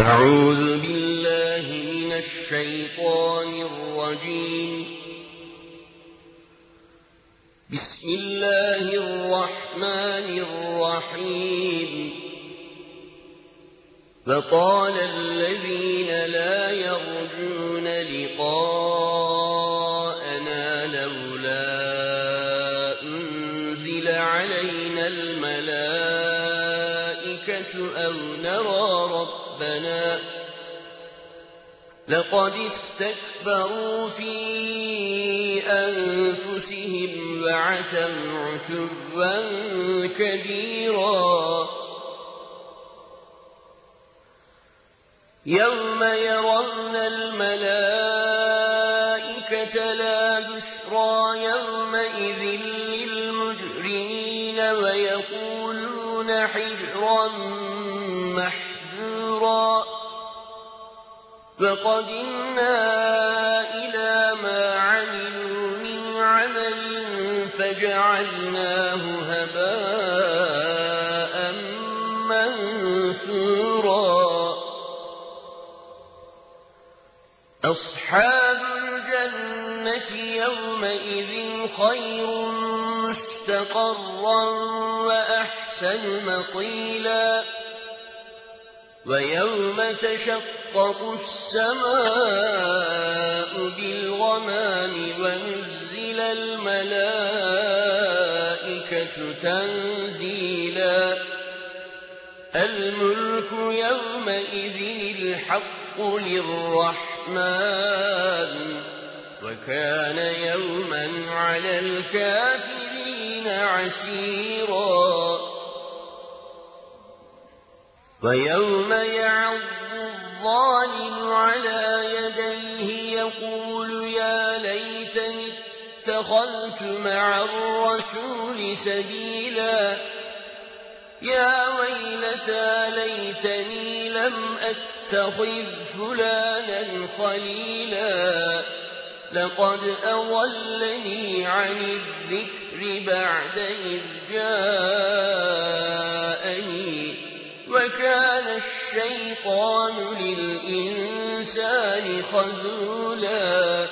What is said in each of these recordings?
أعوذ بالله من الشيطان الرجيم. بسم الله الرحمن الرحيم. وقال الذين لا يرجون لقاءنا لولا أنزل علينا الملائكة أو نرى ربنا لقد استكبروا في أنفسهم وعتوا عتوا كبيرا. يوم يرون الملائكة لا بشرى يومئذ للمجرمين ويقولون حجرا محجورا. وقدمنا إلى ما عملوا من عمل فجعلناه هباء منثورا. أصحاب الجنة يومئذ خير مستقرا وأحسن مقيلا. ويوم تشقق السماء بالغمام ونزل الملائكة تنزيلا. الملك يومئذ الحق للرحمن وكان يوما على الكافرين عسيرا. ويوم يعض الظالم على يديه يقول يا ليتني اتخذت مع الرسول سبيلا. يا ويلتى ليتني لم أتخذ فلانا خليلا. لقد أضلني عن الذكر بعد إذ جاءني وكان الشيطان للإنسان خذولا.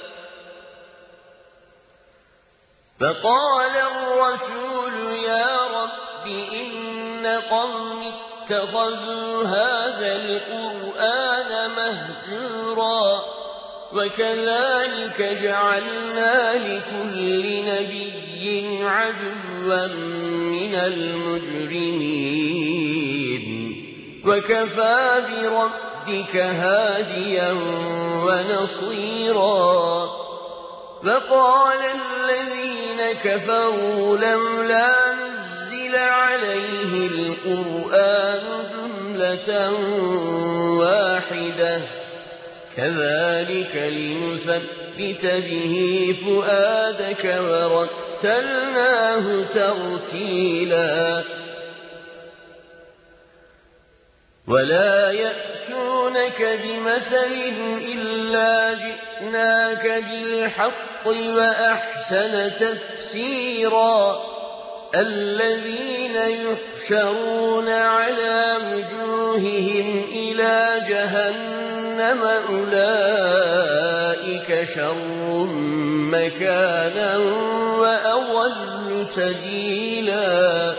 فقال الرسول يا رب إن قومي اتخذوا هذا القرآن مهجورا. وكذلك جعلنا لكل نبي عدوا من المجرمين وكفى بربك هاديا ونصيرا. وقال الذين كفروا لولا نزل عليه القرآن جملة واحدة كذلك لنثبت به فؤادك ورتلناه ترتيلا. ولا يأتونك بمثل إلا جئناك بالحق وأحسن تفسيرا. الذين يحشرون على وجوههم إلى جهنم أولئك شر مكانا وأضل سبيلا.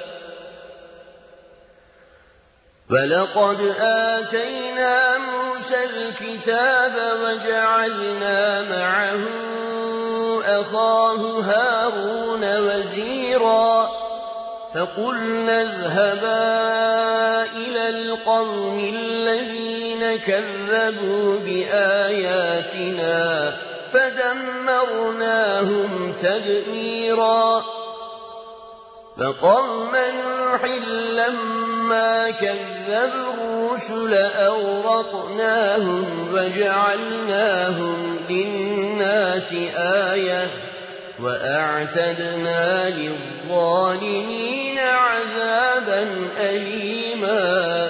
ولقد آتينا موسى الكتاب وجعلنا معه أخاه هارون وزيرا. فقلنا اذهبا إلى القوم الذين كذبوا بآياتنا فدمرناهم تدميرا. فقوم نوح لما كذبوا الرسل أغرقناهم وجعلناهم للناس آية وأعتدنا للظالمين عذابا أليما.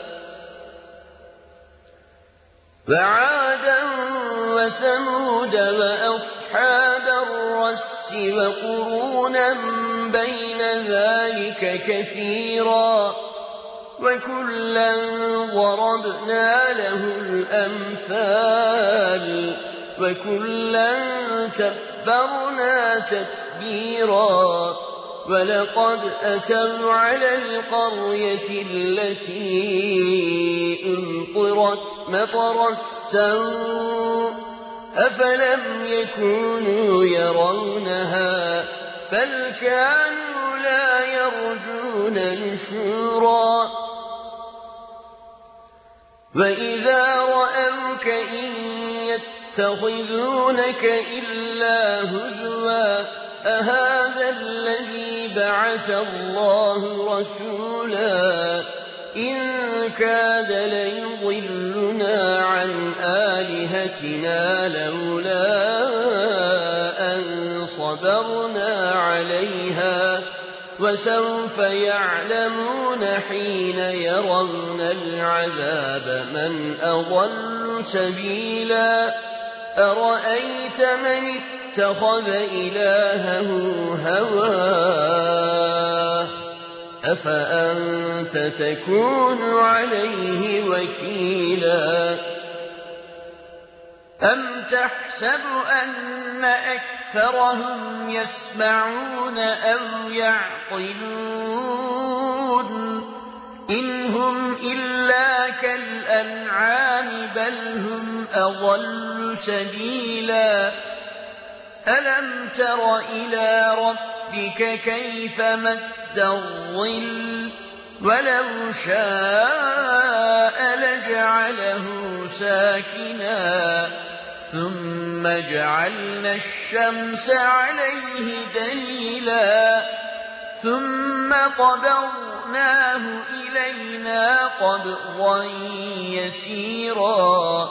وعادا وثمود وأصحاب الرس وقرونا بين ذلك كثيرا. وَكُلًّا ضَرَبْنَا لَهُ الْأَمْثَالَ وَكُلًّا تَبَّرْنَا تَتْبِيرًا وَلَقَدْ أَتَوْا عَلَى الْقَرْيَةِ الَّتِي أُمْطِرَتْ مَطَرَ السَّوْءِ أَفَلَمْ يَكُونُوا يَرَوْنَهَا بَلْ كَانُوا لَا يَرْجُونَ نُشُورًا وَإِذَا رَأَوْكَ إِن يَتَّخِذُونَكَ إِلَّا هُزُوًا أَهَٰذَا الَّذِي بَعَثَ اللَّهُ رَسُولًا إِن كَادَ لَيُضِلُّنَا عَنْ آلِهَتِنَا لَوْلَا أَن صَبَرْنَا عَلَيْهَا ۚ وَسَوْفَ يَعْلَمُونَ حِينَ يَرَوْنَ الْعَذَابَ مَنْ أَضَلُّ سَبِيلًا أَرَأَيْتَ مَنِ اتَّخَذَ إِلَٰهَهُ هَوَاهُ أَفَأَنتَ تَكُونُ عَلَيْهِ وَكِيلًا أَمْ تَحْسَبُ أَنَّ أَكْثَرَهُمْ يَسْمَعُونَ أَوْ يَعْقِلُونَ ۚ إِنْ هُمْ إِلَّا كَالْأَنْعَامِ بَلْ هُمْ أَضَلُّ سَبِيلًا أَلَمْ تَرَ إِلَىٰ رَبِّكَ كَيْفَ مَدَّ الظِّلَّ وَلَوْ شَاءَ لَجَعَلَهُ سَاكِنًا ثُمَّ جَعَلْنَا الشَّمْسَ عَلَيْهِ دَلِيلًا ثُمَّ قَبَضْنَاهُ إِلَيْنَا قَبْضًا يَسِيرًا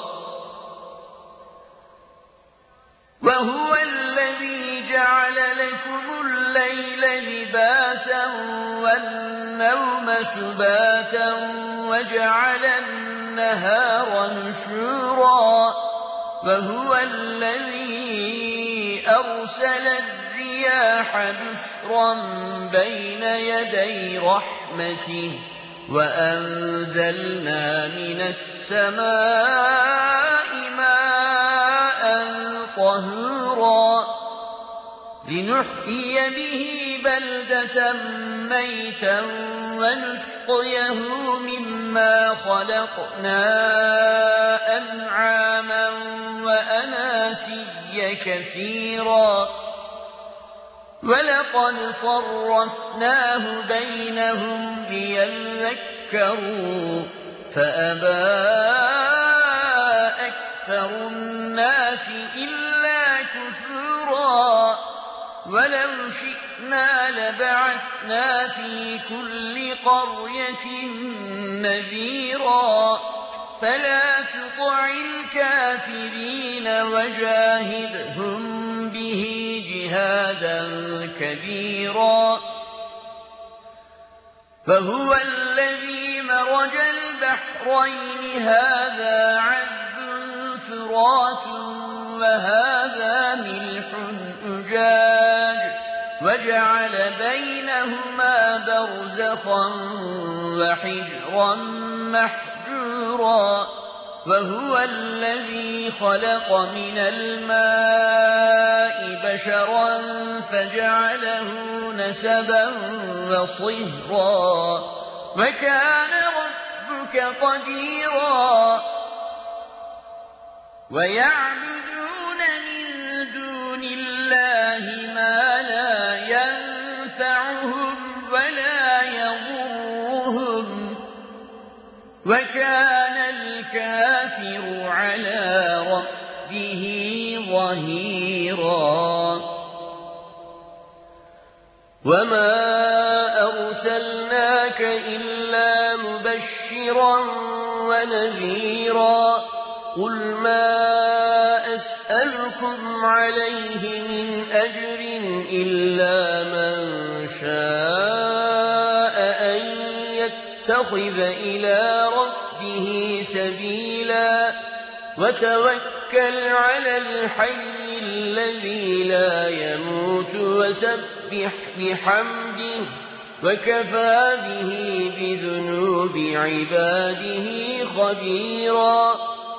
وَهُوَ الَّذِي جَعَلَ لَكُمُ اللَّيْلَ لِبَاسًا وَالنَّوْمَ سُبَاتًا وَجَعَلَ النَّهَارَ نُشُورًا وَهُوَ الَّذِي أَرْسَلَ الرِّيَاحَ بُشْرًا بَيْنَ يَدَيْ رَحْمَتِهِ وَأَنزَلْنَا مِنَ السَّمَاءِ مَاءً طَهُورًا لِّنُحْيِيَ بِهِ بَلْدَةً مَّيْتًا وَنُسْقِيَهُ مِمَّا خَلَقْنَا أَنْعَامًا وَأَنَاسِيَّ كَثِيرًا وَلَقَدْ صَرَّفْنَاهُ بَيْنَهُمْ لِيَذَّكَّرُوا فَأَبَىٰ أَكْثَرُ النَّاسِ إِلَّا كُفُورًا وَلَوْ شِئْنَا لَبَعَثْنَا فِي كُلِّ قَرْيَةٍ نَّذِيرًا فَلَا تُطِعِ الْكَافِرِينَ وَجَاهِدْهُم بِهِ جِهَادًا كَبِيرًا فَهُوَ الَّذِي مَرَجَ الْبَحْرَيْنِ هَٰذَا عَذْبٌ فُرَاتٌ وَهَٰذَا مِلْحٌ أُجَاجٌ وَجَعَلَ بَيْنَهُمَا بَرْزَخًا وَحِجْرًا مَّحْجُورًا وَهُوَ الَّذِي خَلَقَ مِنَ الْمَاءِ بَشَرًا فَجَعَلَهُ نَسَبًا وَصِهْرًا وَكَانَ رَبُّكَ قَدِيرًا وَيَعْبُدُونَ مِن دُونِ اللَّهِ مَا لَا يَنفَعُهُمْ وَلَا يَضُرُّهُمْ وَكَانَ الْكَافِرُ عَلَىٰ رَبِّهِ ظَهِيرًا وَمَا أَرْسَلْنَاكَ إِلَّا مُبَشِّرًا وَنَذِيرًا قُلْ مَا أَسْأَلُكُمْ عَلَيْهِ مِنْ أَجْرٍ إِلَّا مَن شَاءَ أَن يَتَّخِذَ إِلَىٰ رَبِّهِ سَبِيلًا وَتَوَكَّلْ عَلَى الْحَيِّ الَّذِي لَا يَمُوتُ وَسَبِّحْ بِحَمْدِهِ وكفى به بذنوب عباده خبيرا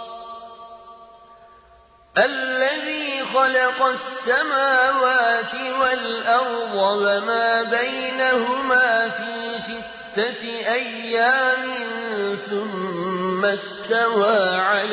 الذي خلق السماوات والأرض وما بينهما في 6 أيام ثم استوى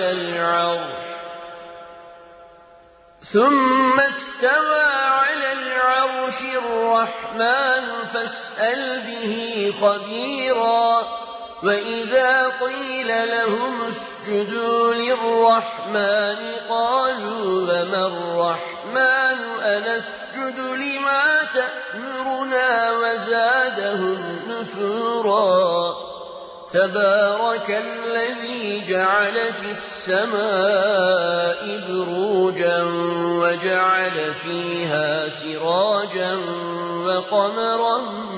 على العرش الرحمن فاسأل به خبيرا وإذا قيل لهم اسجدوا للرحمن قالوا وما الرحمن أنسجد لما تأمرنا وزادهم نفورا تبارك الذي جعل في السماء بروجا وجعل فيها سراجا وقمرا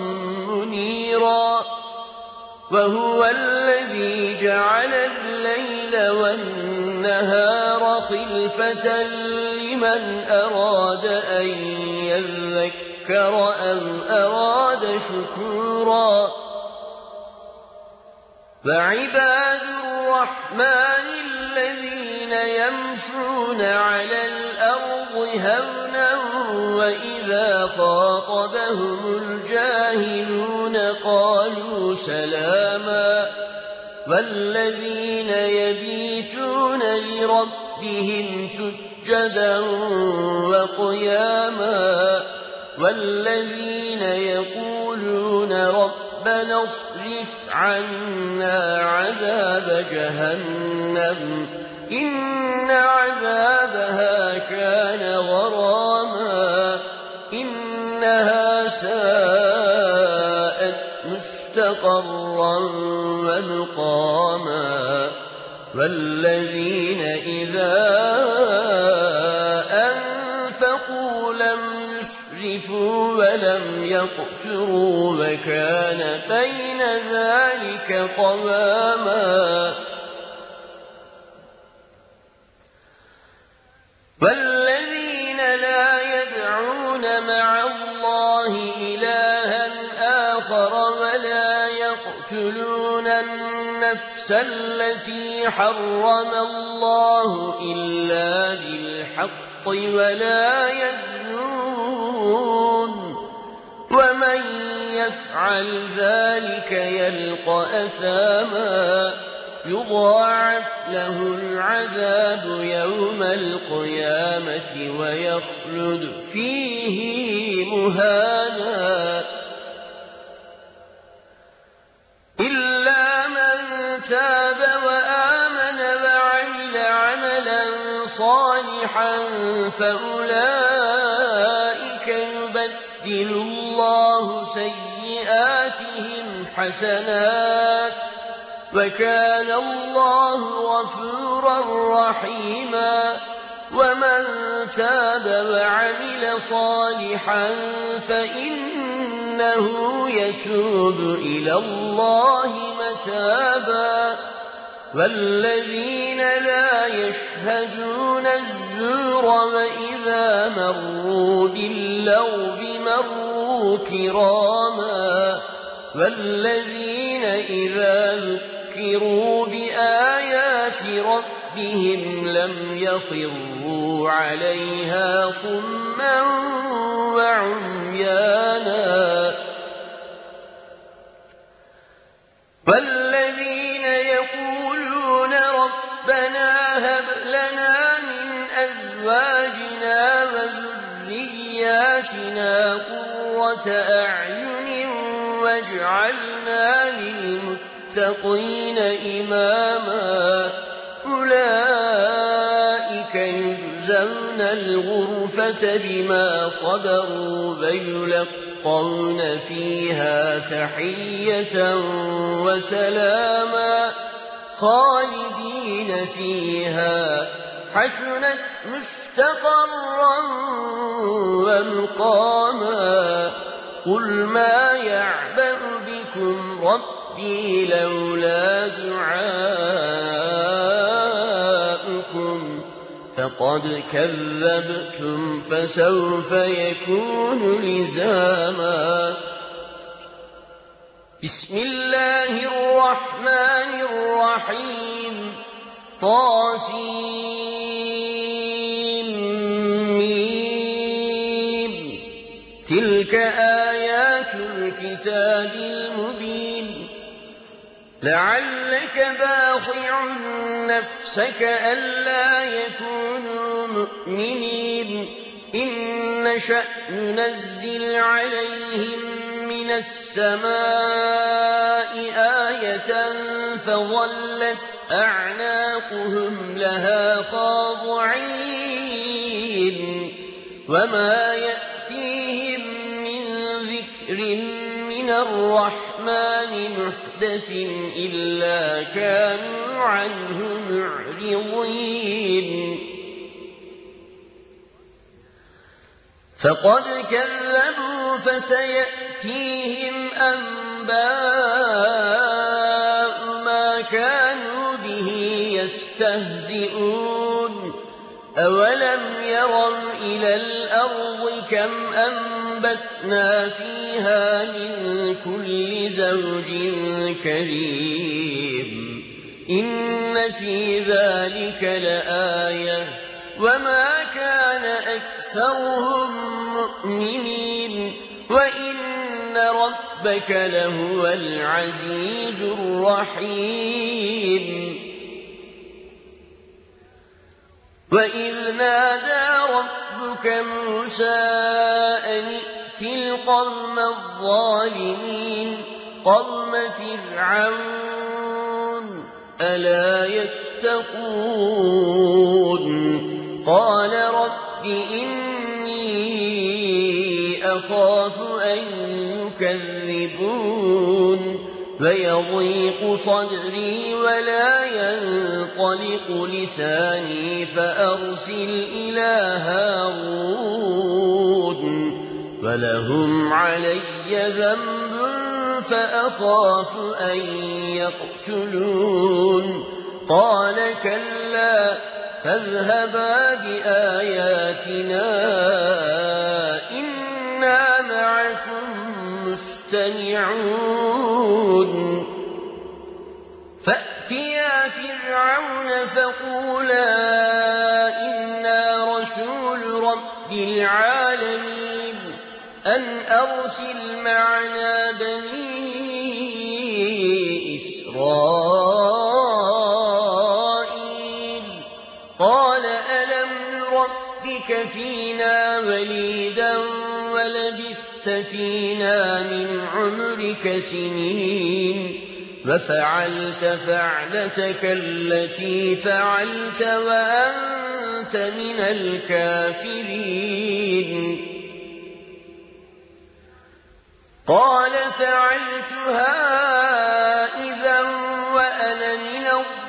منيرا وهو الذي جعل الليل والنهار خلفة لمن أراد أن يذكر أو أراد شكورا وعباد الرحمن الذين يمشون على الأرض هونا وإذا خاطبهم الجاهلون قالوا سلاما والذين يبيتون لربهم سجدا وقياما والذين يقولون ربنا اصرف عنا عذاب جهنم إن عذابها كان غراما إنها ساءت مستقرا ومقاما والذين إذا أنفقوا لم يسرفوا ولم يقتروا وكان بين ذلك قواما والذين لا يدعون مع الله إلها آخر ولا يقتلون النفس التي حرم الله إلا بالحق ولا يزنون ومن يفعل ذلك يلقى أثاما يضاعف له العذاب يوم القيامة ويخلد فيه مهانا إلا من تاب وآمن وعمل عملا صالحا فأولئك يبدل الله سيئاتهم حسنات وكان الله غفورا رحيما ومن تاب وعمل صالحا فإنه يتوب إلى الله متابا والذين لا يشهدون الزور وإذا مروا باللغو مروا كراما والذين إذا ذكروا بآيات ربهم لم يخروا عليها صما وعميانا والذين يقولون ربنا هب لنا من أزواجنا وذرياتنا قرة أعين واجعلنا للمتقين إماما أولئك يجزون الغرفة بما صبروا ويلقون فيها تحية وسلاما خالدين فيها حسنت مستقرا ومقاما قل ما يعبأ بكم ربي لولا دعاؤكم فقد كذبتم فسوف يكون لزاما بسم الله الرحمن الرحيم طاسيم تلك آيات الكتاب المبين لعلك باخع نفسك ألا يكونوا مؤمنين إن نشأ ننزل عليهم من السماء آية فظلت أعناقهم لها خاضعين وما يأتيهم من ذكر من الرحمن محدث إلا كانوا عنه معرضين فقد كذبوا فسيأتيهم أنباء ما كانوا به يستهزئون أولم يروا إلى الأرض كم أنبتنا فيها من كل زوج كريم إن في ذلك لآية وما كان أكثرهم مؤمنين وإن ربك لهو العزيز الرحيم وإذ نادى ربك موسى أن ائت القوم الظالمين قوم فرعون ألا يتقون قال رب إني أخاف أن يكذبون ويضيق صدري ولا ينطلق لساني فأرسل إلى هارون ولهم علي ذنب فأخاف أن يقتلون قال كلا فاذهبا بآياتنا إنا معكم مستمعون فأتيا فرعون فقولا إنا رسول رب العالمين أن أرسل معنا بني إسرائيل قال ألم نربك فينا وليدا ولبثت فينا من عمرك سنين وفعلت فعلتك التي فعلت وأنت من الكافرين قال فعلتها إذا وأنا من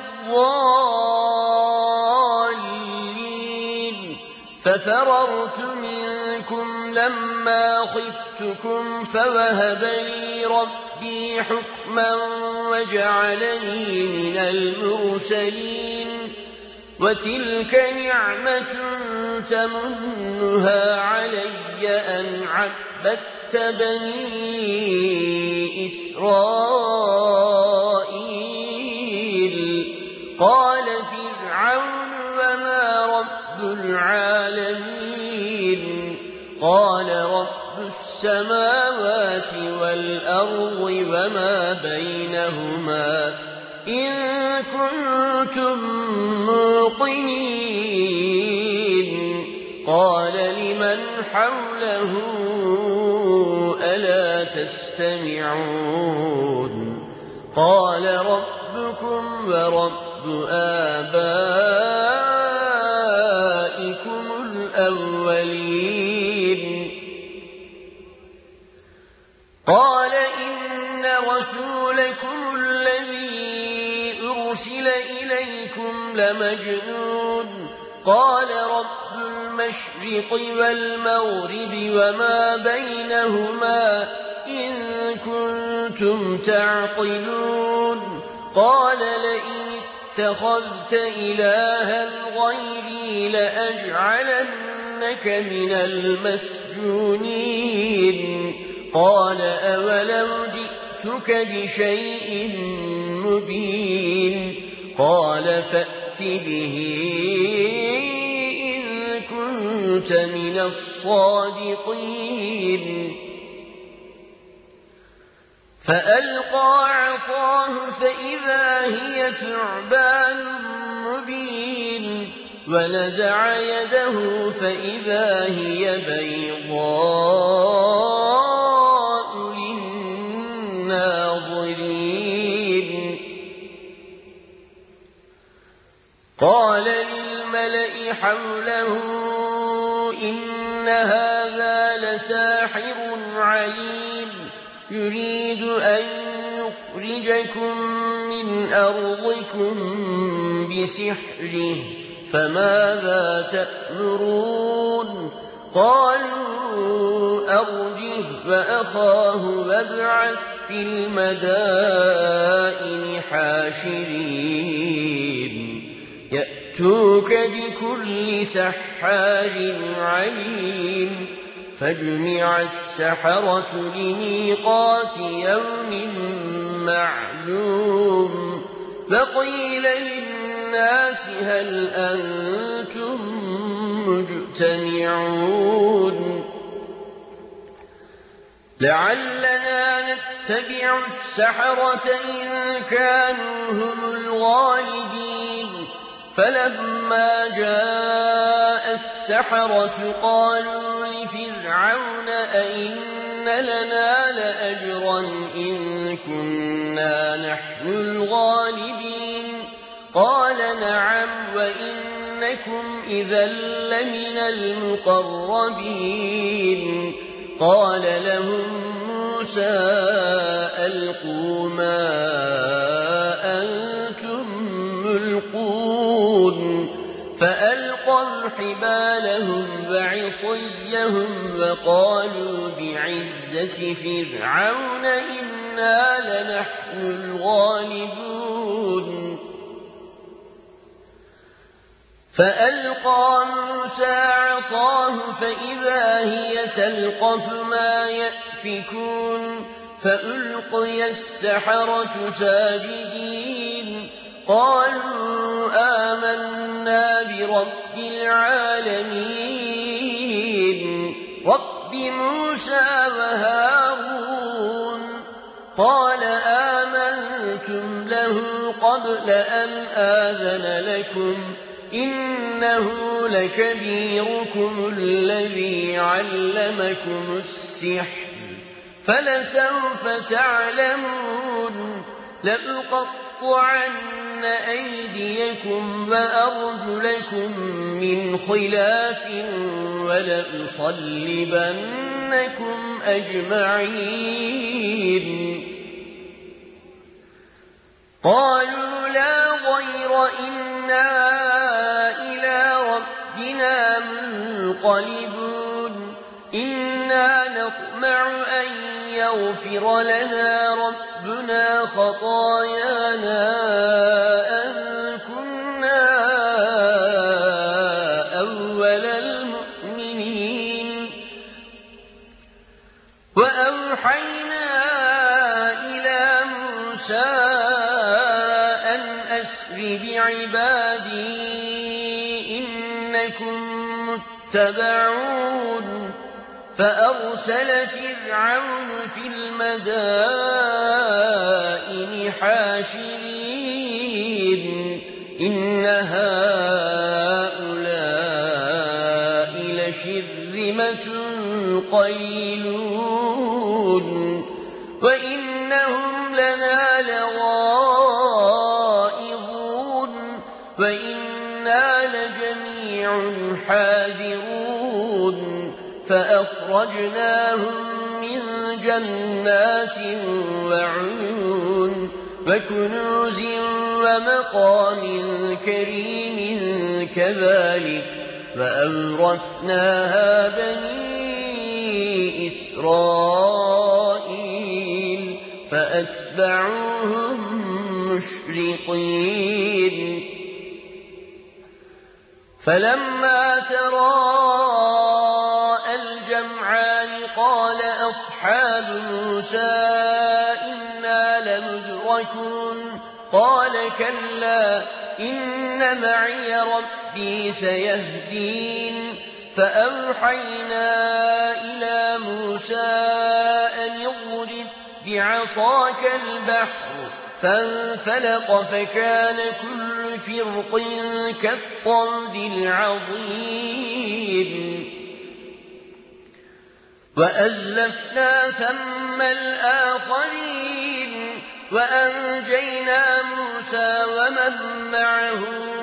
الضالين ففررت منكم لما خفتكم فوهب لي ربي حكما وجعلني من المرسلين وتلك نعمة تمنها علي أن عبدت بني إسرائيل قال فرعون وما رب العالمين قال رب السماوات والأرض وما بينهما إن كنتم موقنين قال لمن حوله ألا تستمعون قال ربكم ورب آبائكم الأولين قال إن رسولكم الذي أرسل إليكم لمجنون قال رب المشرق والمغرب وما بينهما إن كنتم تعقلون قال لئن اتخذت إلها غيري لأجعلنك من المسجونين قال أولو جئتك جِئْتُكَ بِشَيْءٍ مُّبِينٍ قَالَ فَأْتِ بِهِ إِن كُنتَ مِنَ الصَّادِقِينَ فَأَلْقَىٰ عَصَاهُ فَإِذَا هِيَ ثُعْبَانٌ مُّبِينٌ وَنَزَعَ يَدَهُ فَإِذَا هِيَ بَيْضَاءُ لِلنَّاظِرِينَ قَالَ لِلْمَلَإِ حَوْلَهُ إِنَّ هَٰذَا لَسَاحِرٌ عَلِيمٌ يُرِيدُ أَن يُخْرِجَكُم مِّنْ أَرْضِكُم بِسِحْرِهِ فَمَاذَا تَأْمُرُونَ قَالُوا أَرْجِهْ وَأَخَاهُ وَابْعَثْ فِي الْمَدَائِنِ حَاشِرِينَ يَأْتُوكَ بِكُلِّ سَحَّارٍ عَلِيمٍ فَجُمِعَ السَّحَرَةُ لِمِيقَاتِ يَوْمٍ مَّعْلُومٍ وَقِيلَ لِلنَّاسِ هَلْ أَنتُم مُّجْتَمِعُونَ لَعَلَّنَا نَتَّبِعُ السَّحَرَةَ إِن كَانُوا هُمُ الْغَالِبِينَ فَلَمَّا جَاءَ السَّحَرَةُ قَالُوا لِفِرْعَوْنَ أَئِنَّ لَنَا لَأَجْرًا إِن كُنَّا نَحْنُ الْغَالِبِينَ قَالَ نَعَمْ وَإِنَّكُمْ إِذًا لَّمِنَ الْمُقَرَّبِينَ قَالَ لَهُم مُّوسَىٰ أَلْقُوا مَا أَنتُم مُّلْقُونَ فَأَلْقَوْا حِبَالَهُمْ وَعِصِيَّهُمْ وَقَالُوا بِعِزَّةِ فِرْعَوْنَ إِنَّا لَنَحْنُ الْغَالِبُونَ فَأَلْقَىٰ مُوسَىٰ عَصَاهُ فَإِذَا هِيَ تَلْقَفُ مَا يَأْفِكُونَ فَأُلْقِيَ السَّحَرَةُ سَاجِدِينَ قَالُوا آمَنَّا بِرَبِّ الْعَالَمِينَ رَبِّ مُوسَىٰ وَهَارُونَ قَالَ آمَنتُمْ لَهُ قَبْلَ أَنْ آذَنَ لَكُمْ إِنَّهُ لَكَبِيرُكُمُ الَّذِي عَلَّمَكُمُ السِّحْرَ فَلَسَوْفَ تَعْلَمُونَ لَأُقَطِّعَنَّ أَيْدِيَكُمْ وَأَرْجُلَكُم مِّنْ خِلَافٍ وَلَأُصَلِّبَنَّكُمْ أَجْمَعِينَ قَالُوا لَا ضَيْرَ إِنَّا إِلَىٰ رَبِّنَا مُنقَلِبُونَ إِنَّا نَطْمَعُ أَن يَغْفِرَ لَنَا رَبُّنَا خَطَايَانَا أَن كُنَّا أَوَّلَ الْمُؤْمِنِينَ وَأَوْحَيْنَا إِلَىٰ مُوسَىٰ أَنْ أَسْرِ بِعِبَادِي إِنَّكُم مُّتَّبَعُونَ فَأَرْسَلَ فِرْعَوْنُ فِي الْمَدَائِنِ حَاشِرِينَ إِنَّ هَٰؤُلَاءِ لَشِرْذِمَةٌ قَلِيلُونَ وَإِنَّهُمْ لَنَا لَغَائِظُونَ وَإِنَّا لَجَمِيعٌ حَاذِرُونَ فَأَخْرَجْنَاهُم مِّن جَنَّاتٍ وَعُيُونٍ وَكُنُوزٍ وَمَقَامٍ كَرِيمٍ كَذَٰلِكَ وَأَوْرَثْنَاهَا بَنِي إِسْرَائِيلَ فَأَتْبَعُوهُم مُّشْرِقِينَ فَلَمَّا تَرَاءَى الْجَمْعَانِ قَالَ أصحاب موسى إنا لمدركون قال كلا إن معي ربي سيهدين فأوحينا إلى موسى أن اضرب بعصاك البحر فانفلق فكان كل فرق كالطود العظيم وأزلفنا ثم الآخرين وأنجينا موسى ومن معه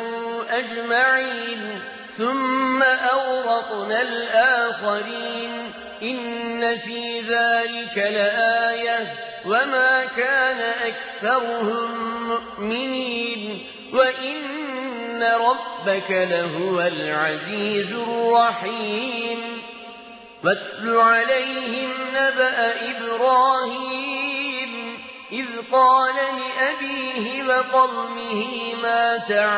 أجمعين ثم أغرقنا الآخرين إن في ذلك لآية وما كان أكثرهم مؤمنين وإن ربك لهو العزيز الرحيم واتل عليهم نبأ إبراهيم إذ قال لأبيه وقومه ما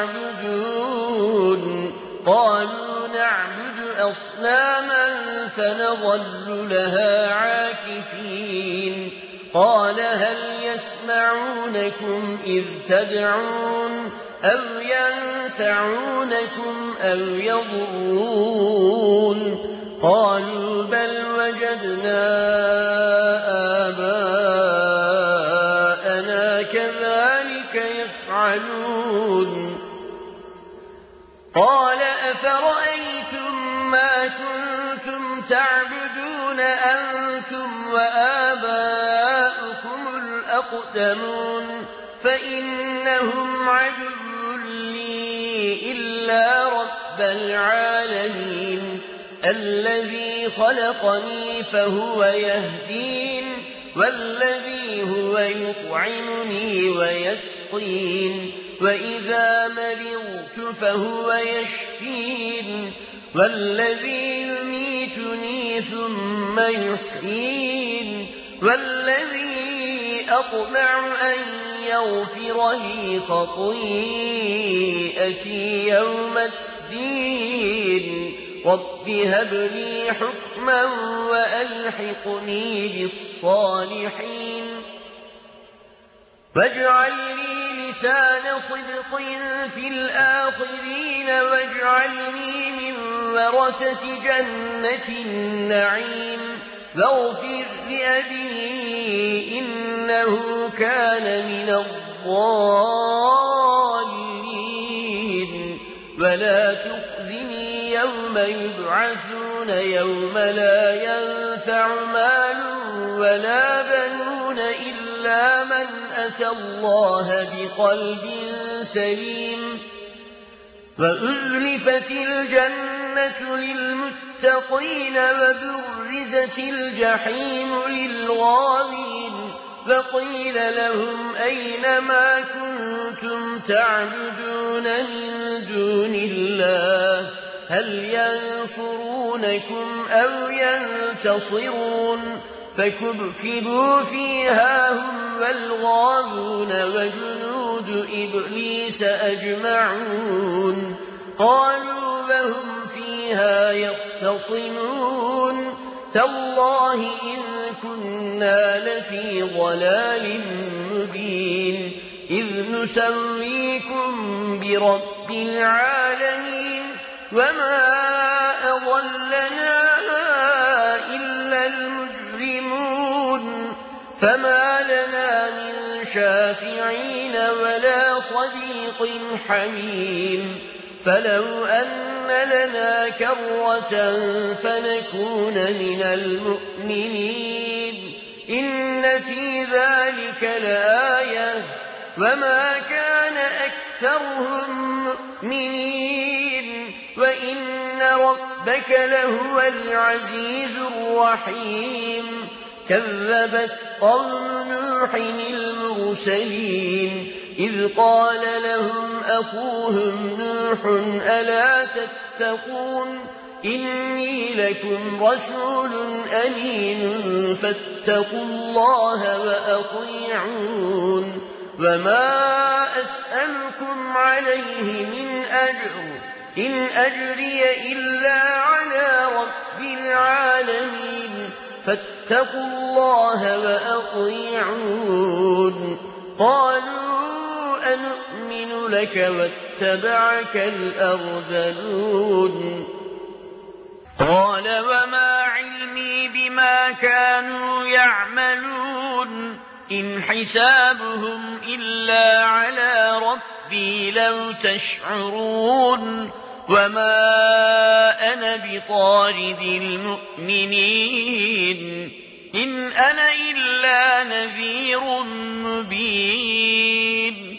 تعبدون قالوا نعبد أصناما فنظل لها عاكفين قال هل يسمعونكم إذ تدعون أو ينفعونكم أو يضرون قالوا بل وجدنا آباءنا كذلك يفعلون قال أفرأيتم ما كنتم تعبدون أنتم وآباؤكم الأقدمون فإنهم عدو لي إلا رب العالمين الذي خلقني فهو يهدين والذي هو يطعمني ويسقين وإذا مرضت فهو يشفين والذي يميتني ثم يحيين والذي أطمع أن يغفر لي خطيئتي يوم الدين رب هب لي حكما وألحقني بالصالحين واجعل لي لسان صدق في الآخرين واجعلني من ورثة جنة النعيم واغفر لأبي إنه كان من الضالين ولا تخزني يوم يبعثون يوم لا ينفع مال ولا بنون إلا من أتى الله بقلب سليم وأزلفت الجنة للمتقين وبرزت الجحيم للغاوين وقيل لهم أين ما كنتم تعبدون من دون الله هل ينصرونكم أو ينتصرون فكبكبوا فيها هم والغاوون وجنود إبليس أجمعون قالوا وهم فيها يختصمون تالله إن كنا لفي ضلال مبين إذ نسويكم برب العالمين وما أضلنا إلا المجرمون فما لنا من شافعين ولا صديق حميم فلو أن لنا كرة فنكون من المؤمنين إن في ذلك لآية وما كان أكثرهم مؤمنين وإن ربك لهو العزيز الرحيم كذبت قوم نوح المرسلين إذ قال لهم أخوهم نوح ألا تتقون إني لكم رسول أمين فاتقوا الله وأطيعون وما أسألكم عليه من أجر إن أجري إلا على رب العالمين فاتقوا الله وأطيعون قالوا أنؤمن لك واتبعك الأرذلون قال وما علمي بما كانوا يعملون إن حسابهم إلا على ربي لو تشعرون وما أنا بطارد المؤمنين إن أنا إلا نذير مبين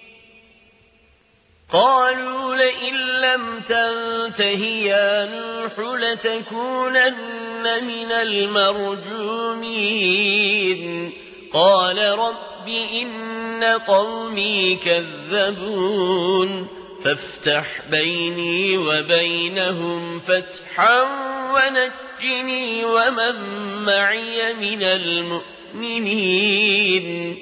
قالوا لئن لم تنته يا نوح لتكونن من المرجومين قال رب إن قومي كذبون فافتح بيني وبينهم فتحا ونجني ومن معي من المؤمنين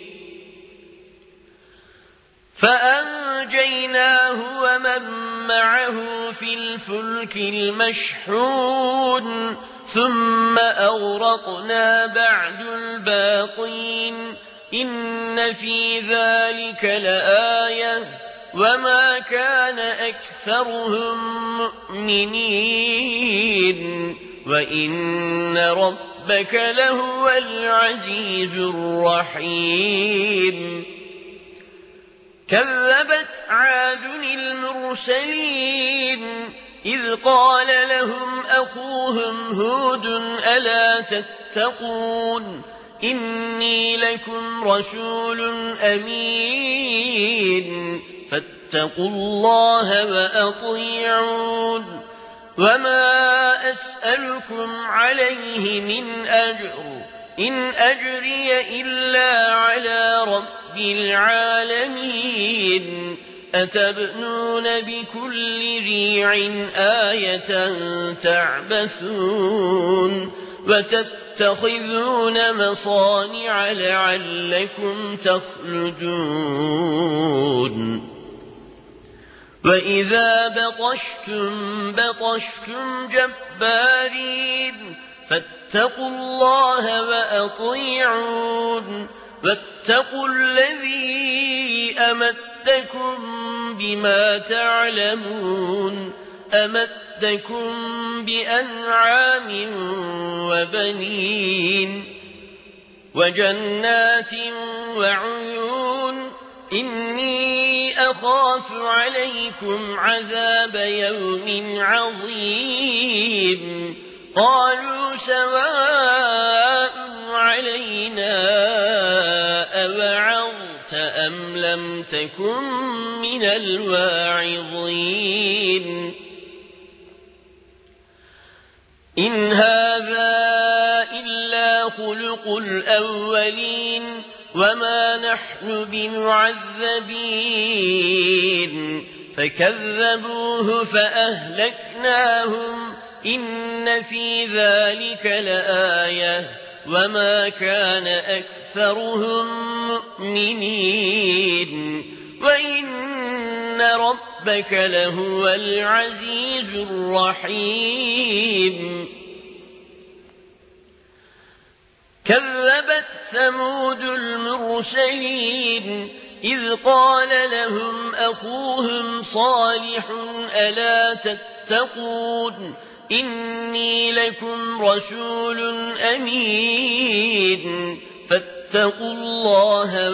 فأنجيناه ومن معه في الفلك المشحون ثم أغرقنا بعد الباقين إن في ذلك لآية وما كان أكثرهم مؤمنين وإن ربك لهو العزيز الرحيم كذبت عاد المرسلين إذ قال لهم أخوهم هود ألا تتقون إني لكم رسول أمين فاتقوا الله وأطيعون وما أسألكم عليه من أجر إن أجري إلا على رب العالمين أتبنون بكل ريع آية تعبثون وتتخذون مصانع لعلكم تخلدون وإذا بطشتم جبارين فاتقوا الله وأطيعون واتقوا الذي أمدكم بما تعلمون أمدكم بأنعام وبنين وجنات وعيون إني أخاف عليكم عذاب يوم عظيم قالوا سواء علينا أوعظت أم لم تكن من الواعظين إن هذا إلا خلق الأولين وما نحن بمعذبين فكذبوه فأهلكناهم إن في ذلك لآية وما كان أكثرهم مؤمنين وإن ربك لهو العزيز الرحيم كذبت ثمود المرسلين إذ قال لهم أخوهم صالح ألا تتقون إني لكم رسول أمين فاتقوا الله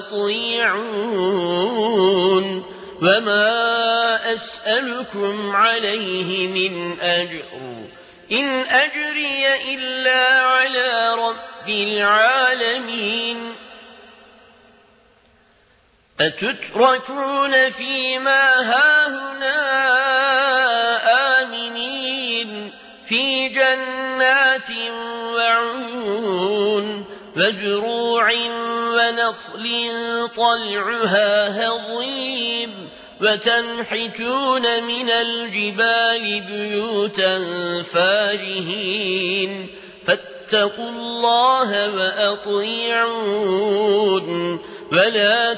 وأطيعون وما أسألكم عليه من أجر إن أجري إلا على رب العالمين أتتركون فيما هاهنا آمنين في جنات وعيون وزروع ونخل طلعها هضيم وتنحتون من الجبال بيوتا فارهين فاتقوا الله وأطيعون ولا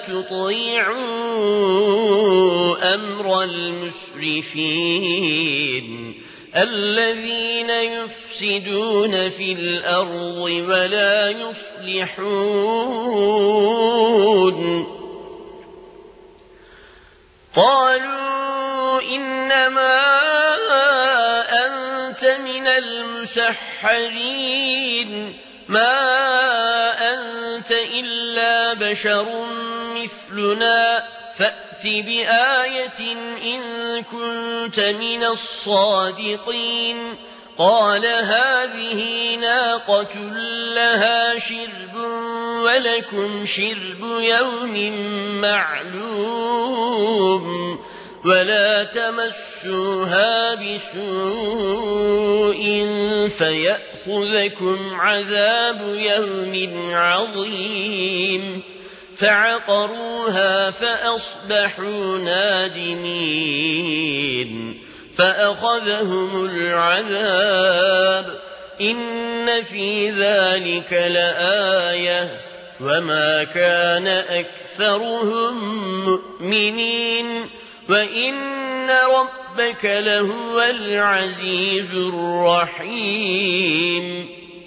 تطيعوا أمر المسرفين الذين يفسدون في الأرض ولا يصلحون قالوا إنما أنت من المسحرين ما أنت إلا بشر مثلنا فأت بآية إن كنت من الصادقين قال هذه ناقة لها شرب ولكم شرب يوم معلوم ولا تمسوها بسوء فيأخذكم عذاب يوم عظيم فعقروها فأصبحوا نادمين فأخذهم العذاب إن في ذلك لآية وما كان أكثرهم مؤمنين وإن ربك لهو العزيز الرحيم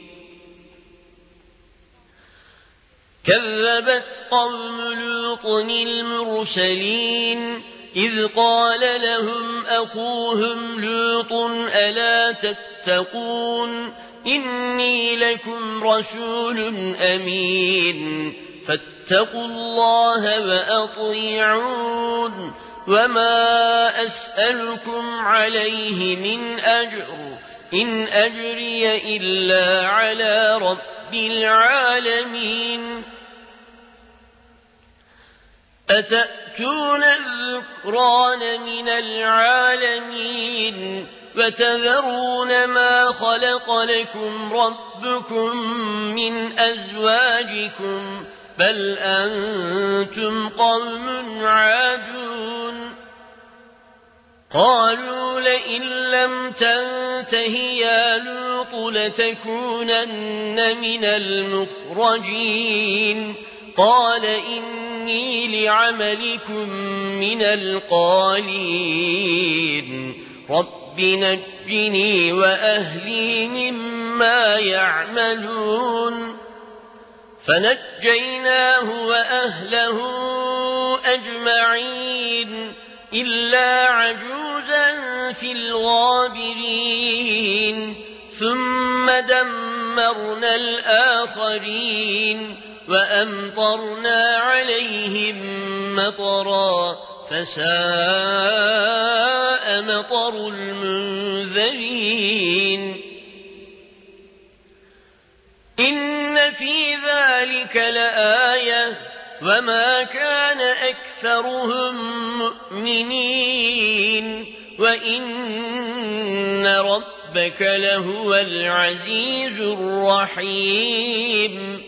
كذبت قوم لوط المرسلين إذ قال لهم أخوهم لوط ألا تتقون إني لكم رسول أمين فاتقوا الله وأطيعون وما أسألكم عليه من أجر إن أجري إلا على رب العالمين أتأتون الذكران من العالمين وتذرون ما خلق لكم ربكم من أزواجكم بل أنتم قوم عادون قالوا لئن لم تنته يا لوط لتكونن من المخرجين قال إني لعملكم من القالين رب نجني وأهلي مما يعملون فنجيناه وأهله أجمعين إلا عجوزا في الغابرين ثم دمرنا الآخرين وأمطرنا عليهم مطرا فساء مطر المنذرين إن في ذلك لآية وما كان أكثرهم مؤمنين وإن ربك لهو العزيز الرحيم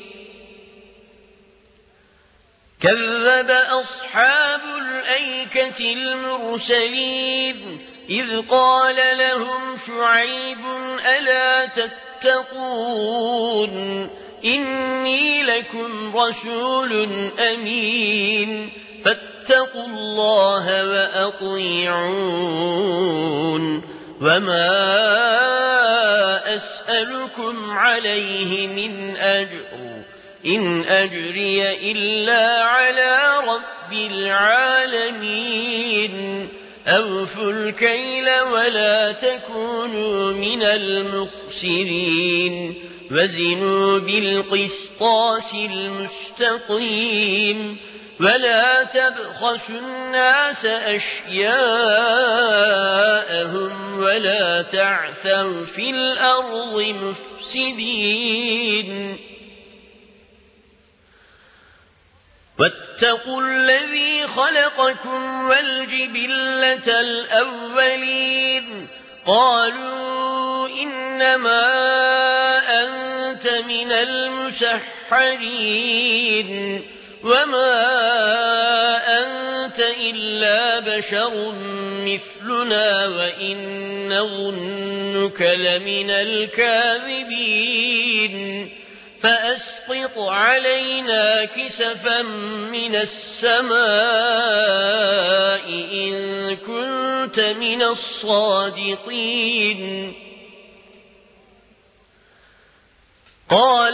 كذب أصحاب الأيكة المرسلين إذ قال لهم شعيب ألا تتقون إني لكم رسول أمين فاتقوا الله وأطيعون وما أسألكم عليه من أجر إن أجري إلا على رب العالمين أوفوا الكيل ولا تكونوا من المخسرين وزنوا بالقسطاس المستقيم ولا تبخسوا الناس أشياءهم ولا تعثوا في الأرض مفسدين واتقوا الذي خلقكم والجبلة الأولين قالوا إنما أنت من المسحرين وما أنت إلا بشر مثلنا وإن نظنك لمن الكاذبين فأسقط علينا كسفا من السماء إن كنت من الصادقين قال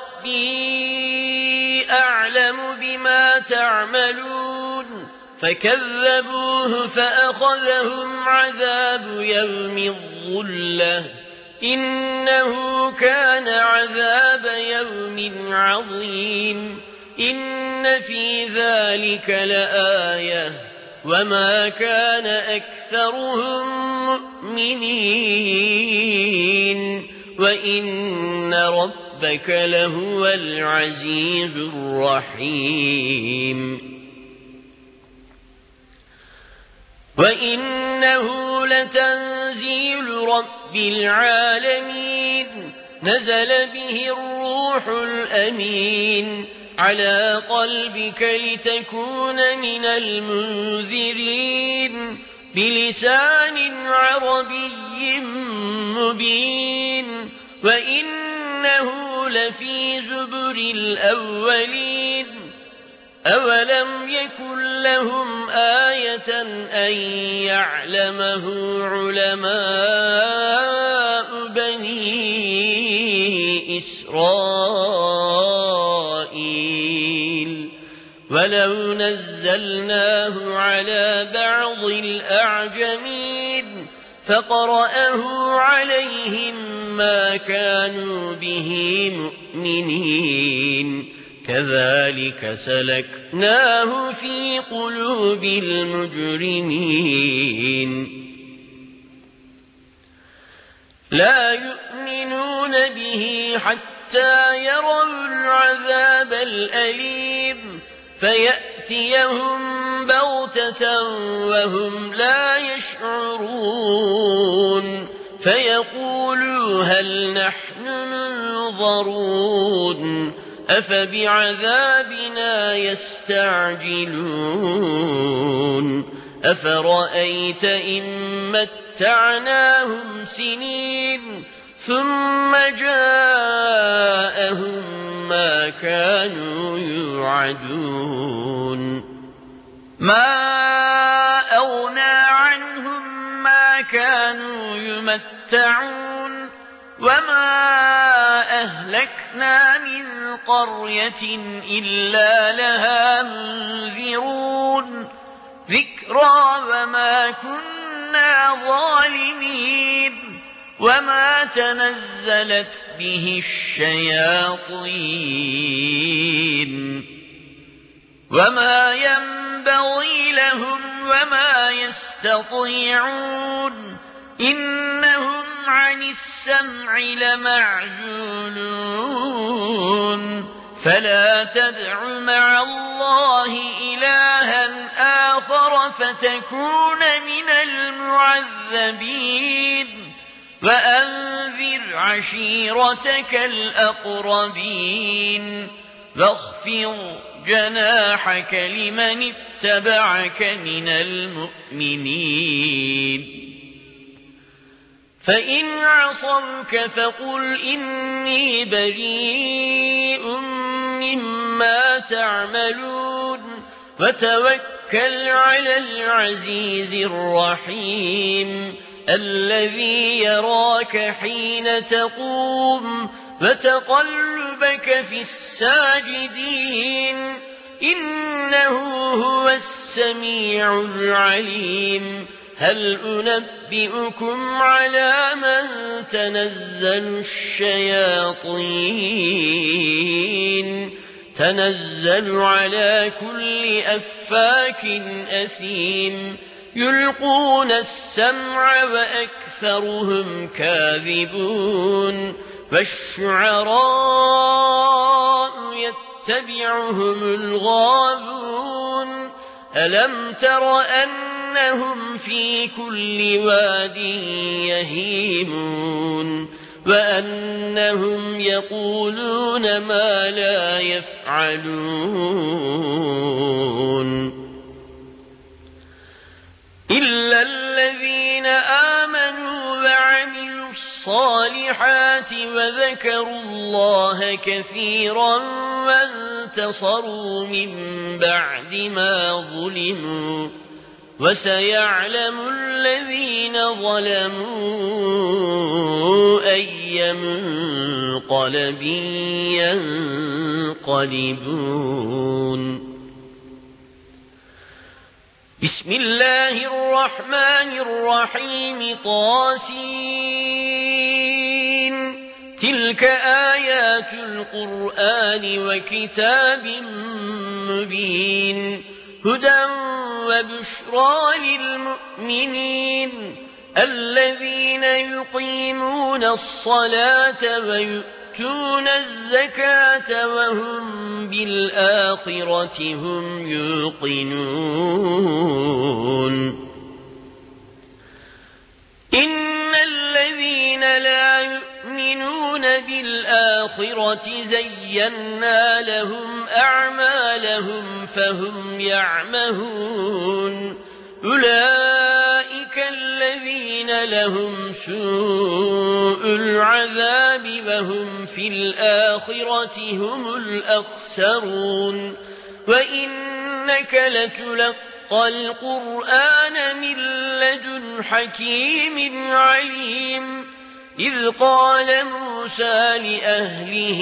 ربي أعلم بما تعملون فكذبوه فأخذهم عذاب يوم الظلة إنه كان عذاب يوم عظيم إن في ذلك لآية وما كان أكثرهم مؤمنين وإن ربك لهو العزيز الرحيم وإنه لتنزيل رب العالمين نزل به الروح الأمين على قلبك لتكون من المنذرين بلسان عربي مبين وإنه لفي زبر الأولين أولم يكن لهم آية أن يعلمه علماء بني إسرائيل ولو نزلناه على بعض الأعجمين فقرأه عليهم ما كانوا به مؤمنين كذلك سلكناه في قلوب المجرمين لا يؤمنون به حتى يروا العذاب الأليم فيأتيهم بغتة وهم لا يشعرون فيقولوا هل نحن منظرون أفبعذابنا يستعجلون أفرأيت إن متعناهم سنين ثم جاءهم ما كانوا يوعدون ما أغنى عنهم ما كانوا يمتعون وما أهلكنا من قرية إلا لها منذرون ذكرى وما كنا ظالمين وما تنزلت به الشياطين وما ينبغي لهم وما يستطيعون إنهم عن السمع لمعزولون فلا تدع مع الله إلها آخر فتكون من المعذبين وأنذر عشيرتك الأقربين واخفض جناحك لمن اتبعك من المؤمنين فإن عصوك فقل إني بريء مما تعملون وتوكل على العزيز الرحيم الذي يراك حين تقوم وتقلبك في الساجدين إنه هو السميع العليم هل أنبئكم على من تنزل الشياطين تنزل على كل أفاك أثيم يلقون السمع وأكثرهم كاذبون والشعراء يتبعهم الغاوون ألم تر أنهم في كل واد يهيمون وأنهم يقولون ما لا يفعلون إلا الذين آمنوا وعملوا الصالحات الصالحات وذكروا الله كثيرا وانتصروا من بعد ما ظلموا وسيعلم الذين ظلموا أي منقلب ينقلبون. بسم الله الرحمن الرحيم طاسين تلك آيات القرآن وكتاب مبين هدى وبشرى للمؤمنين الذين يقيمون الصلاة ويؤتون الزكاة وهم بالآخرة هم يوقنون. إن الذين لا يؤمنون بالآخرة زينا لهم أعمالهم فهم يعمهون أولئك الذين لهم سوء العذاب وهم في الآخرة هم الأخسرون. وإنك لتلقى القرآن من لدن حكيم عليم إذ قال موسى لأهله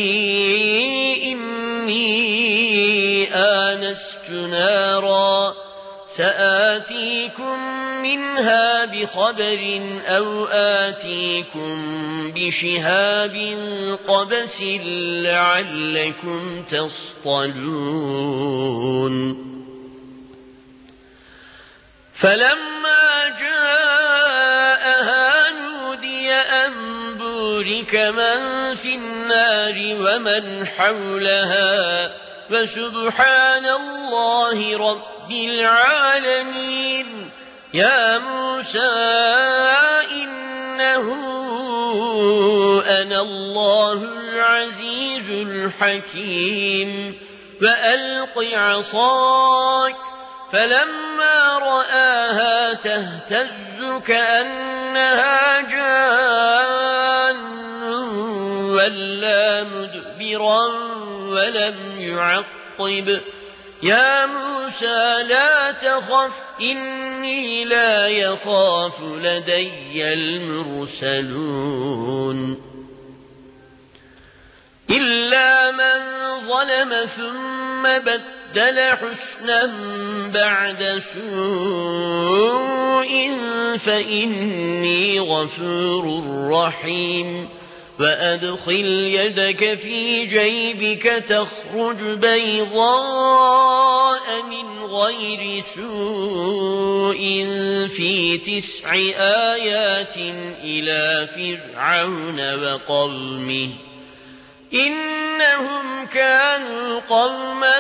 إني آنست نارا سآتيكم منها بخبر أو آتيكم بشهاب قبس لعلكم تصطلون. فلما جاءها نودي أن بورك من في النار ومن حولها وسبحان الله رب العالمين. يا موسى إنه أنا الله العزيز الحكيم وألق عصاك فلما رآها تهتز كأنها جان ولا مدبرا ولم يعقب. يا موسى لا تخف إني لا يخاف لدي المرسلون. إلا من ظلم ثم بدل حسنا بعد سوء فإني غفور رحيم. وأدخل يدك في جيبك تخرج بيضاء من غير سوء في 9 آيات إلى فرعون وقومه إنهم كانوا قوما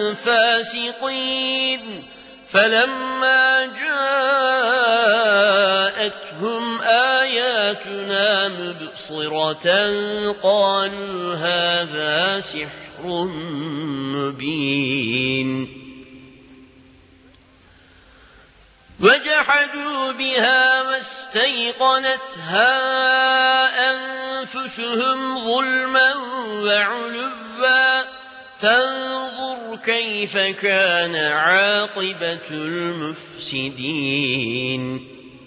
فاسقين. فلما جاءتهم آياتنا مبصرة قالوا هذا سحر مبين وجحدوا بها واستيقنتها أنفسهم ظلما وعلوا فانظر كيف كان عاقبة المفسدين.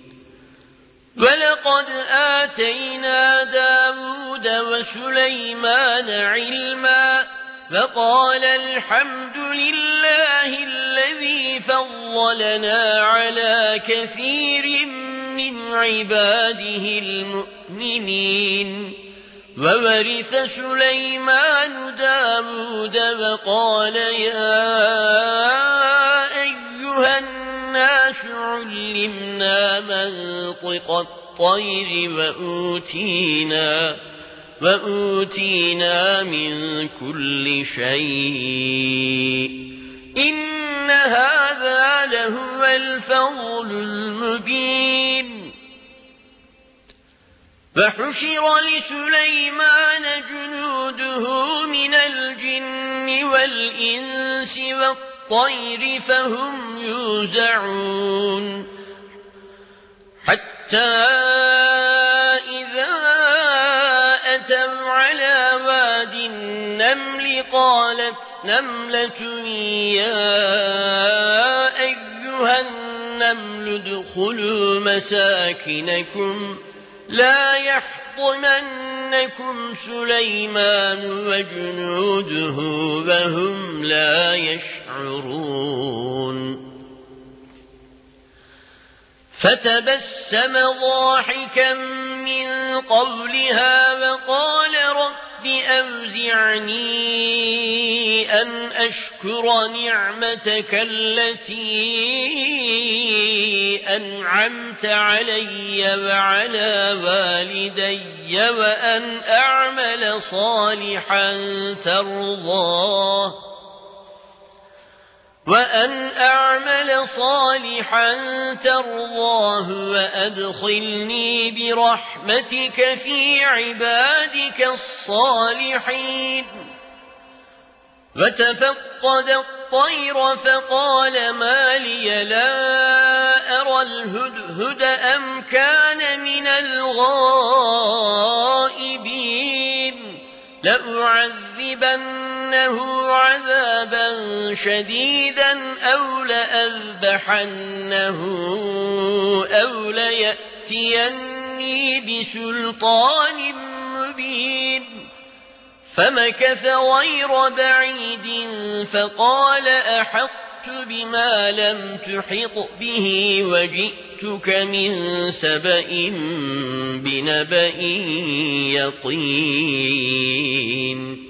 ولقد آتينا داود وسليمان علما فقال الحمد لله الذي فضلنا على كثير من عباده المؤمنين. وورث سليمان داود وقال يا أيها الناس علمنا منطق الطير وأوتينا من كل شيء إن هذا لهو الفضل المبين. فحشر لسليمان جنوده من الجن والإنس والطير فهم يوزعون حتى إذا قالت نملة يا أيها النمل ادخلوا مساكنكم لا يحطمنكم سليمان وجنوده وهم لا يشعرون فتبسم ضاحكا من قولها وقال رب أوزعني أن أشكر نعمتك التي أنعمت علي وعلى والدي وأن أعمل صالحا ترضاه وأدخلني برحمتك في عبادك الصالحين وتفقد الطير فقال ما لي لا أرى الهدهد أم كان من الغائبين لأعذبنه عذابا شديدا أو لأذبحنه أو ليأتيني بسلطان مبين فمكث غير بعيد فقال أحطت بما لم تحط به وجئتك من سبأ بنبأ يقين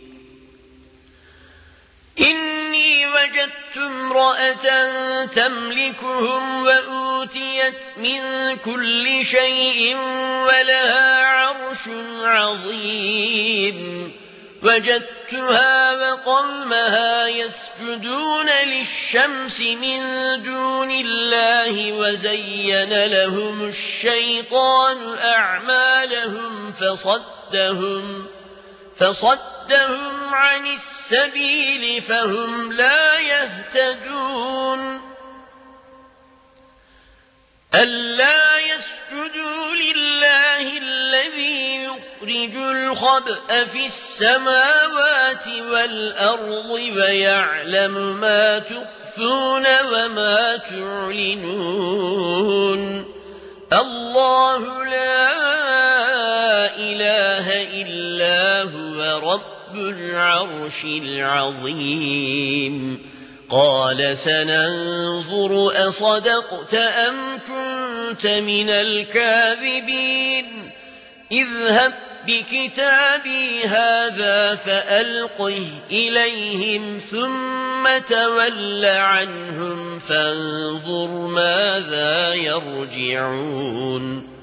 إني وجدت امرأة تملكهم وأوتيت من كل شيء ولها عرش عظيم وجدتها وقومها يسجدون للشمس من دون الله وزين لهم الشيطان أعمالهم فصدهم عن السبيل فهم لا يهتدون ألا يسجدوا لله الذي يخرج الخبأ في السماوات والأرض ويعلم ما تخفون وما تعلنون الله لا إله إلا هو رب العرش العظيم قال سننظر أصدقت أم كنت من الكاذبين اذهب بكتابي هذا فألقه إليهم ثم تول عنهم فانظر ماذا يرجعون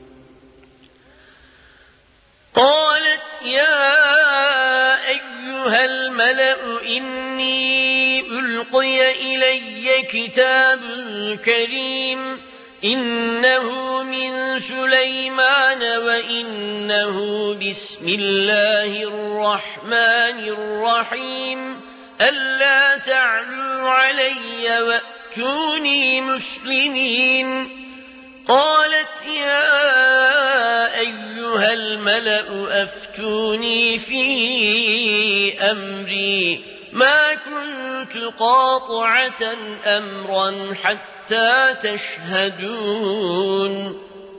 قالت يا أيها الملأ إني ألقي إلي كتاب كريم إنه من سليمان وإنه بسم الله الرحمن الرحيم ألا تعلوا علي وأتوني مسلمين قالت يا أيها الملأ أفتوني في أمري ما كنت قاطعة أمرا حتى تشهدون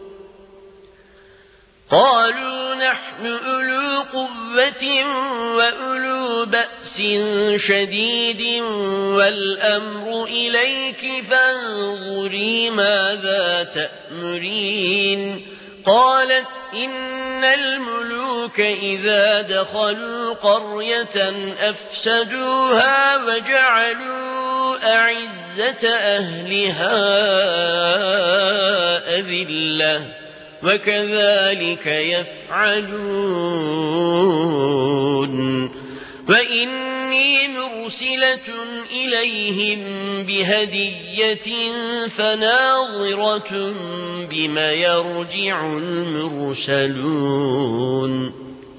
قالوا نحن أولو قوة وأولو بأس شديد والأمر إليك فانظري ماذا تأمرين قالت إن الملوك إذا دخلوا قرية أفسدوها وجعلوا أعزة أهلها أذلة وكذلك يفعلون وإني مرسلة إليهم بهدية فناظرة بما يرجع المرسلون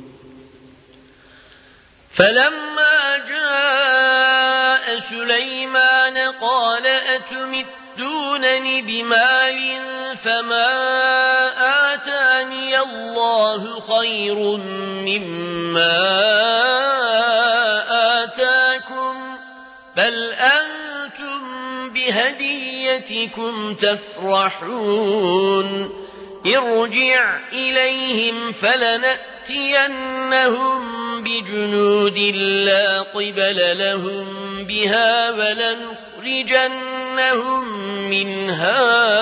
فلما جاء سليمان قال أتمدونني بمال فما آتاني الله خير مما بزينتكم تفرحون ارجع إليهم فلنأتينهم بجنود لا قبل لهم بها ولنخرجنهم منها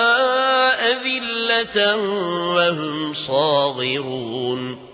أذلة وهم صاغرون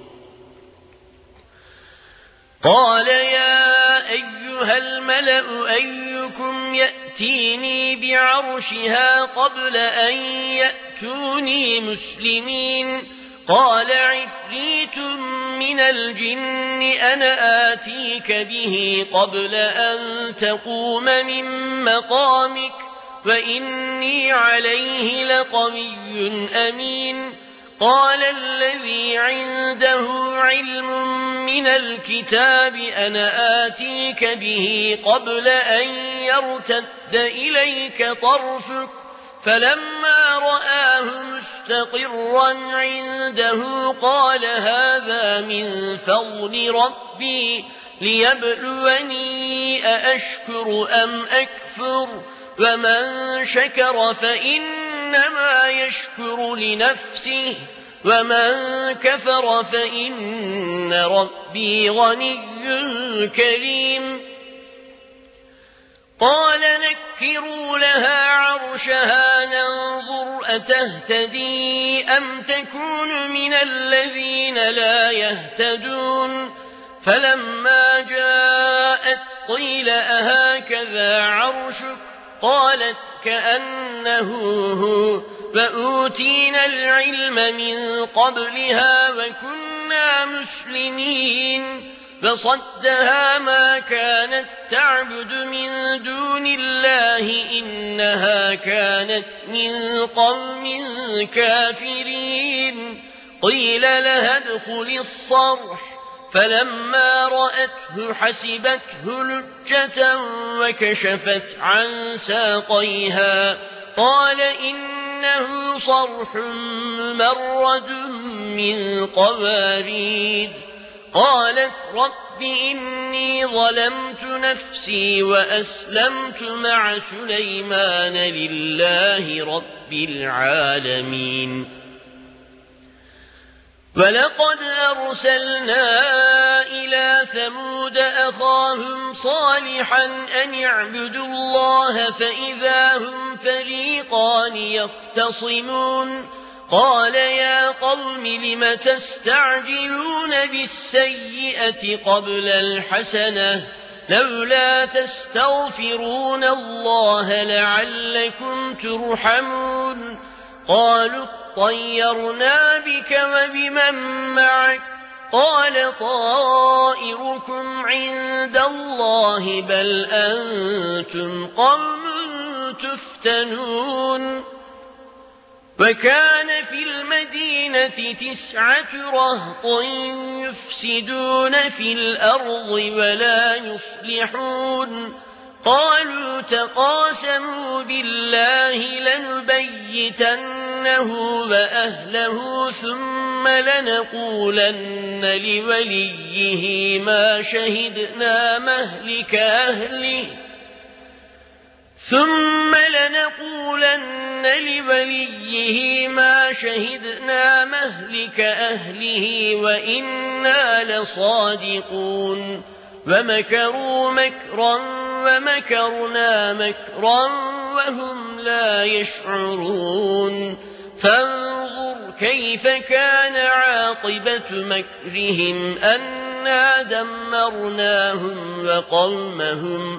قال يا أيها الملأ أيكم يأتيني بعرشها قبل أن يأتوني مسلمين قال عفريت من الجن أنا آتيك به قبل أن تقوم من مقامك وإني عليه لقوي أمين قال الذي عنده علم من الكتاب أنا آتيك به قبل أن يرتد إليك طرفك فلما رآه مستقرا عنده قال هذا من فضل ربي ليبلوني أأشكر أم أكفر ومن شكر فإنما يشكر لنفسه ومن كفر فإن ربي غني كريم قال نكروا لها عرشها ننظر أتهتدي أم تكون من الذين لا يهتدون فلما جاءت قيل أهكذا عرشك قالت كأنه هو وأوتينا العلم من قبلها وكنا مسلمين فصدها ما كانت تعبد من دون الله إنها كانت من قوم كافرين قيل لها ادخل الصرح فلما رأته حسبته لجة وكشفت عن ساقيها قال إنه صرح ممرد من قوارير قالت رب إني ظلمت نفسي وأسلمت مع سليمان لله رب العالمين ولقد أرسلنا إلى ثمود أخاهم صالحا أن اعبدوا الله فإذا هم فريقان يختصمون قال يا قوم لم تستعجلون بالسيئة قبل الحسنة لولا تستغفرون الله لعلكم ترحمون قالوا طيرنا بك وبمن معك قال طائركم عند الله بل أنتم قوم تفتنون وكان في المدينة 9 رهط يفسدون في الأرض ولا يصلحون قالوا تقاسموا بالله لنبيتنه وأهله ثم لنقولن لوليه ما شهدنا مهلك أهله وإنا لصادقون ومكروا مكرا ومكرنا مكرا وهم لا يشعرون فانظر كيف كان عاقبة مكرهم أنا دمرناهم وقومهم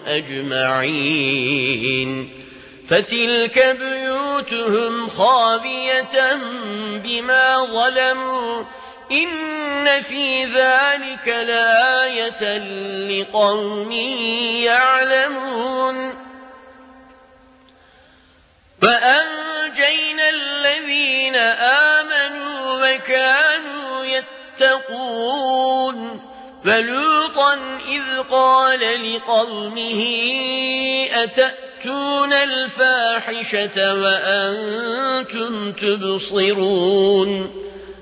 أجمعين فتلك بيوتهم خاوية بما ظلموا إن في ذلك لآية لقوم يعلمون وأنجينا الذين آمنوا وكانوا يتقون ولوطا إذ قال لقومه أتأتون الفاحشة وأنتم تبصرون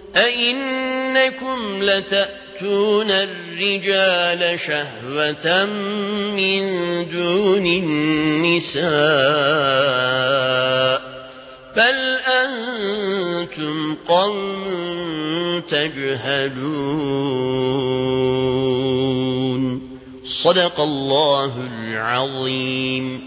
أئنكم لتأتون الرجال شهوة من دون النساء أنتم قوم تجهلون. صدق الله العظيم.